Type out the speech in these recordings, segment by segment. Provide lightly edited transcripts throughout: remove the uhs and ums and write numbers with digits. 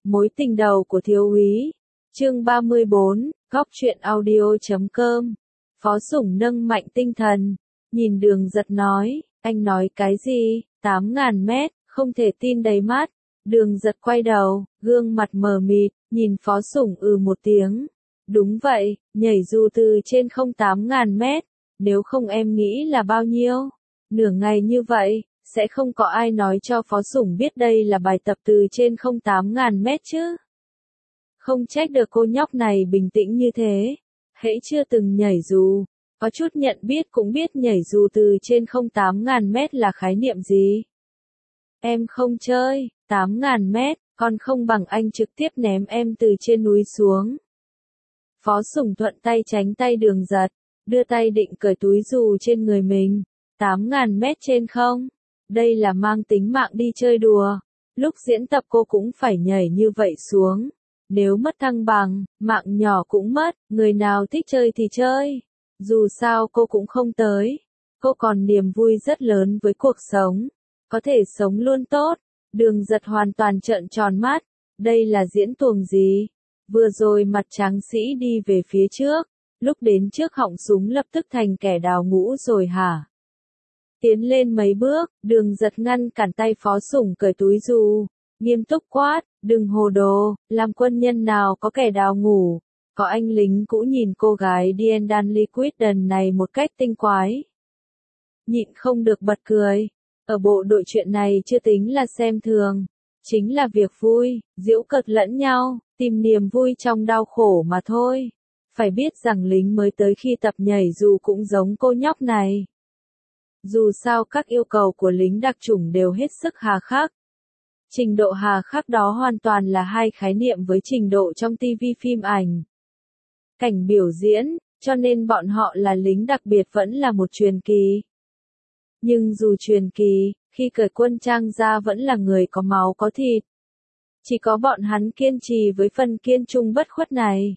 Mối tình đầu của thiếu úy. Chương 34, góc truyện audio.com. Phó Sủng nâng mạnh tinh thần, nhìn Đường Giật nói, anh nói cái gì, 8.000 mét, không thể tin đầy mắt. Đường Giật quay đầu, gương mặt mờ mịt, nhìn Phó Sủng một tiếng. Đúng vậy, nhảy dù từ trên không 8.000 mét, nếu không em nghĩ là bao nhiêu? Nửa ngày như vậy, sẽ không có ai nói cho Phó Sủng biết đây là bài tập từ trên không 8.000 mét chứ. Không trách được cô nhóc này bình tĩnh như thế. Hễ chưa từng nhảy dù, có chút nhận biết cũng biết nhảy dù từ trên không 8.000 mét là khái niệm gì. Em không chơi, 8.000 mét, còn không bằng anh trực tiếp ném em từ trên núi xuống. Phó Sủng thuận tay tránh tay Đường Giật, đưa tay định cởi túi dù trên người mình. 8.000 mét trên không? Đây là mang tính mạng đi chơi đùa. Lúc diễn tập cô cũng phải nhảy như vậy xuống. Nếu mất thăng bằng, mạng nhỏ cũng mất, người nào thích chơi thì chơi. Dù sao cô cũng không tới. Cô còn niềm vui rất lớn với cuộc sống. Có thể sống luôn tốt. Đường Giật hoàn toàn trợn tròn mắt. Đây là diễn tuồng gì? Vừa rồi mặt tráng sĩ đi về phía trước. Lúc đến trước họng súng lập tức thành kẻ đào ngũ rồi hả? Tiến lên mấy bước, Đường Giật ngăn cản tay Phó Sủng cởi túi dù. Nghiêm túc quát, đừng hồ đồ, làm quân nhân nào có kẻ đào ngũ. Có anh lính cũ nhìn cô gái Diendan Liquidden này một cách tinh quái. Nhịn không được bật cười. Ở bộ đội chuyện này chưa tính là xem thường. Chính là việc vui, giễu cợt lẫn nhau, tìm niềm vui trong đau khổ mà thôi. Phải biết rằng lính mới tới khi tập nhảy dù cũng giống cô nhóc này. Dù sao các yêu cầu của lính đặc chủng đều hết sức hà khắc. Trình độ hà khắc đó hoàn toàn là hai khái niệm với trình độ trong TV phim ảnh. Cảnh biểu diễn, cho nên bọn họ là lính đặc biệt vẫn là một truyền kỳ. Nhưng dù truyền kỳ, khi cởi quân trang ra vẫn là người có máu có thịt. Chỉ có bọn hắn kiên trì với phần kiên trung bất khuất này.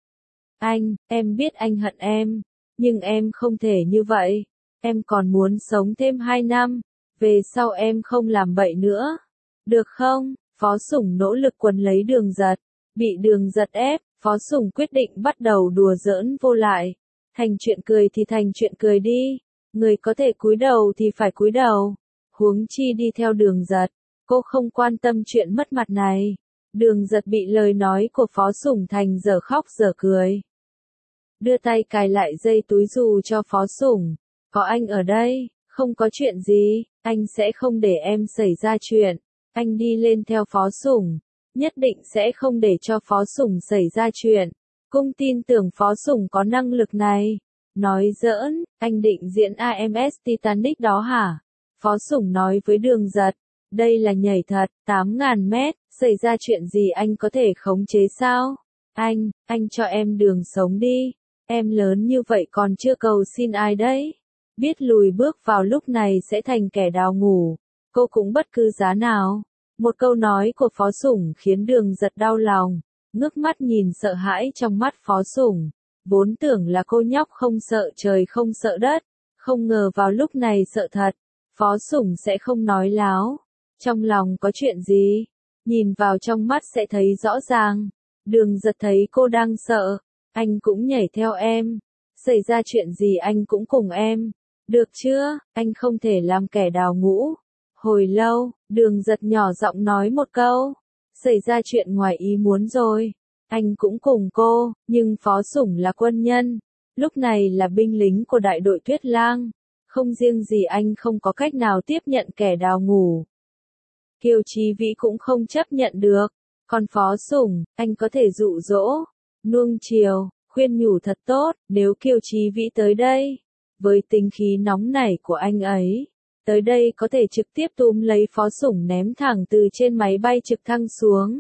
Anh, em biết anh hận em, nhưng em không thể như vậy. Em còn muốn sống thêm 2 năm, về sau em không làm bậy nữa. Được không? Phó Sủng nỗ lực quấn lấy Đường Giật. Bị Đường Giật ép, Phó Sủng quyết định bắt đầu đùa giỡn vô lại. Thành chuyện cười thì thành chuyện cười đi. Người có thể cúi đầu thì phải cúi đầu. Huống chi đi theo Đường Giật. Cô không quan tâm chuyện mất mặt này. Đường Giật bị lời nói của Phó Sủng thành dở khóc dở cười. Đưa tay cài lại dây túi dù cho Phó Sủng. Có anh ở đây, không có chuyện gì, anh sẽ không để em xảy ra chuyện. Anh đi lên theo Phó Sủng, nhất định sẽ không để cho Phó Sủng xảy ra chuyện. Cung tin tưởng Phó Sủng có năng lực này. Nói giỡn, anh định diễn AMS Titanic đó hả? Phó Sủng nói với Đường Giật, đây là nhảy thật, 8.000 mét, xảy ra chuyện gì anh có thể khống chế sao? Anh cho em đường sống đi. Em lớn như vậy còn chưa cầu xin ai đấy? Biết lùi bước vào lúc này sẽ thành kẻ đào ngũ. Cô cũng bất cứ giá nào. Một câu nói của Phó Sủng khiến Đường Giật đau lòng. Ngước mắt nhìn sợ hãi trong mắt Phó Sủng. Vốn tưởng là cô nhóc không sợ trời không sợ đất. Không ngờ vào lúc này sợ thật. Phó Sủng sẽ không nói láo. Trong lòng có chuyện gì? Nhìn vào trong mắt sẽ thấy rõ ràng. Đường Giật thấy cô đang sợ. Anh cũng nhảy theo em. Xảy ra chuyện gì anh cũng cùng em. Được chưa, anh không thể làm kẻ đào ngũ. Hồi lâu, Đường Giật nhỏ giọng nói một câu. Xảy ra chuyện ngoài ý muốn rồi. Anh cũng cùng cô, nhưng Phó Sủng là quân nhân. Lúc này là binh lính của đại đội Tuyết Lang. Không riêng gì anh không có cách nào tiếp nhận kẻ đào ngũ. Kiều Chí Vĩ cũng không chấp nhận được. Còn Phó Sủng, anh có thể dụ dỗ, nuông chiều, khuyên nhủ thật tốt. Nếu Kiều Chí Vĩ tới đây, với tính khí nóng nảy của anh ấy, tới đây có thể trực tiếp túm lấy Phó Sủng ném thẳng từ trên máy bay trực thăng xuống.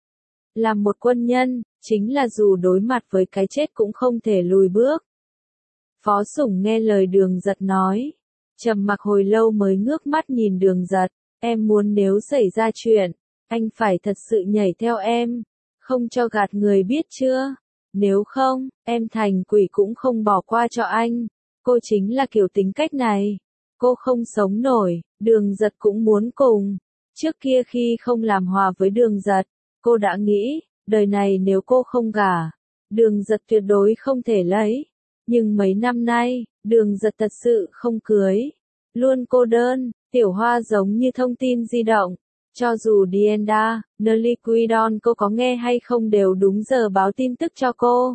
Làm một quân nhân, chính là dù đối mặt với cái chết cũng không thể lùi bước. Phó Sủng nghe lời Đường Giật nói, trầm mặc hồi lâu mới ngước mắt nhìn Đường Giật. Em muốn nếu xảy ra chuyện, anh phải thật sự nhảy theo em, không cho gạt người biết chưa? Nếu không, em thành quỷ cũng không bỏ qua cho anh. Cô chính là kiểu tính cách này. Cô không sống nổi, Đường Giật cũng muốn cùng. Trước kia khi không làm hòa với Đường Giật, Cô đã nghĩ, đời này nếu cô không gả, Đường Giật tuyệt đối không thể lấy. Nhưng mấy năm nay, Đường Giật thật sự không cưới. Luôn cô đơn, Tiểu Hoa giống như thông tin di động. Cho dù Dienda, Neliquidon cô có nghe hay không đều đúng giờ báo tin tức cho cô.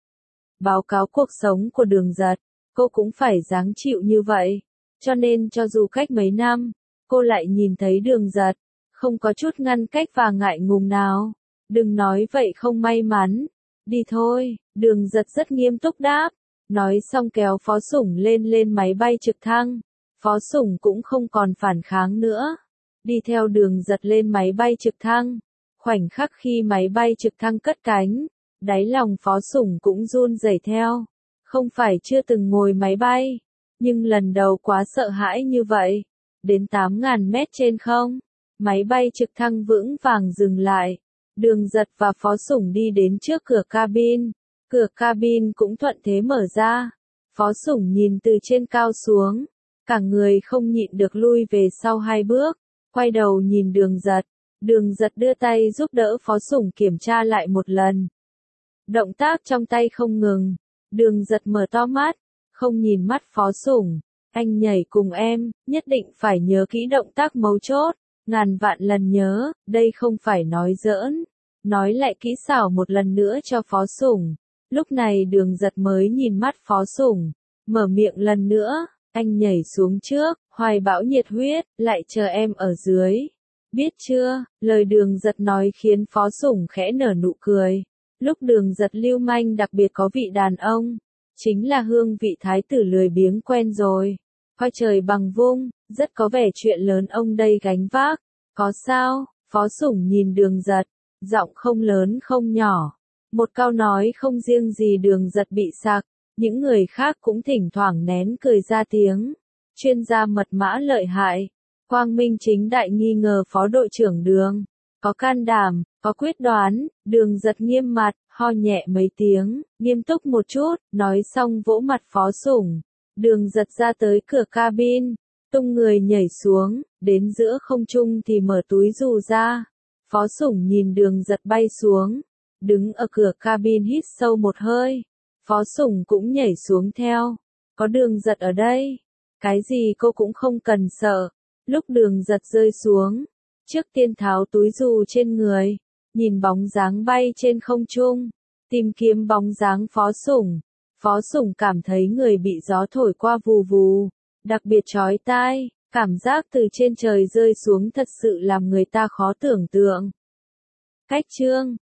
Báo cáo cuộc sống của Đường Giật, cô cũng phải gắng chịu như vậy. Cho nên cho dù cách mấy năm, cô lại nhìn thấy Đường Giật, không có chút ngăn cách và ngại ngùng nào. Đừng nói vậy không may mắn. Đi thôi, Đường Giật rất nghiêm túc đáp. Nói xong kéo Phó Sủng lên máy bay trực thăng. Phó Sủng cũng không còn phản kháng nữa. Đi theo Đường Giật lên máy bay trực thăng. Khoảnh khắc khi máy bay trực thăng cất cánh, đáy lòng Phó Sủng cũng run rẩy theo. Không phải chưa từng ngồi máy bay, nhưng lần đầu quá sợ hãi như vậy. Đến 8.000 mét trên không, máy bay trực thăng vững vàng dừng lại. Đường Giật và Phó Sủng đi đến trước cửa cabin. Cửa cabin cũng thuận thế mở ra. Phó Sủng nhìn từ trên cao xuống. Cả người không nhịn được lui về sau 2 bước. Quay đầu nhìn Đường Giật. Đường Giật đưa tay giúp đỡ Phó Sủng kiểm tra lại một lần. Động tác trong tay không ngừng. Đường Giật mở to mắt. Không nhìn mắt Phó Sủng. Anh nhảy cùng em, nhất định phải nhớ kỹ động tác mấu chốt. Ngàn vạn lần nhớ, đây không phải nói giỡn. Nói lại kỹ xảo một lần nữa cho Phó Sủng. Lúc này Đường Giật mới nhìn mắt Phó Sủng. Mở miệng lần nữa, anh nhảy xuống trước, hoài bão nhiệt huyết, lại chờ em ở dưới. Biết chưa, lời Đường Giật nói khiến Phó Sủng khẽ nở nụ cười. Lúc Đường Giật lưu manh đặc biệt có vị đàn ông. Chính là hương vị thái tử lười biếng quen rồi. Coi trời bằng vung, rất có vẻ chuyện lớn ông đây gánh vác. Có sao, Phó Sủng nhìn Đường Giật, giọng không lớn không nhỏ. Một câu nói không riêng gì Đường Giật bị sặc, những người khác cũng thỉnh thoảng nén cười ra tiếng. Chuyên gia mật mã lợi hại, quang minh chính đại nghi ngờ Phó đội trưởng Đường. Có can đảm, có quyết đoán, Đường Giật nghiêm mặt, ho nhẹ mấy tiếng, nghiêm túc một chút, nói xong vỗ mặt Phó Sủng. Đường Giật ra tới cửa cabin, tung người nhảy xuống, đến giữa không trung thì mở túi dù ra. Phó Sủng nhìn Đường Giật bay xuống, đứng ở cửa cabin hít sâu một hơi. Phó Sủng cũng nhảy xuống theo. Có Đường Giật ở đây, cái gì cô cũng không cần sợ. Lúc Đường Giật rơi xuống, trước tiên tháo túi dù trên người, nhìn bóng dáng bay trên không trung, tìm kiếm bóng dáng Phó Sủng. Phó Sủng cảm thấy người bị gió thổi qua vù vù, đặc biệt chói tai, cảm giác từ trên trời rơi xuống thật sự làm người ta khó tưởng tượng. Cách chương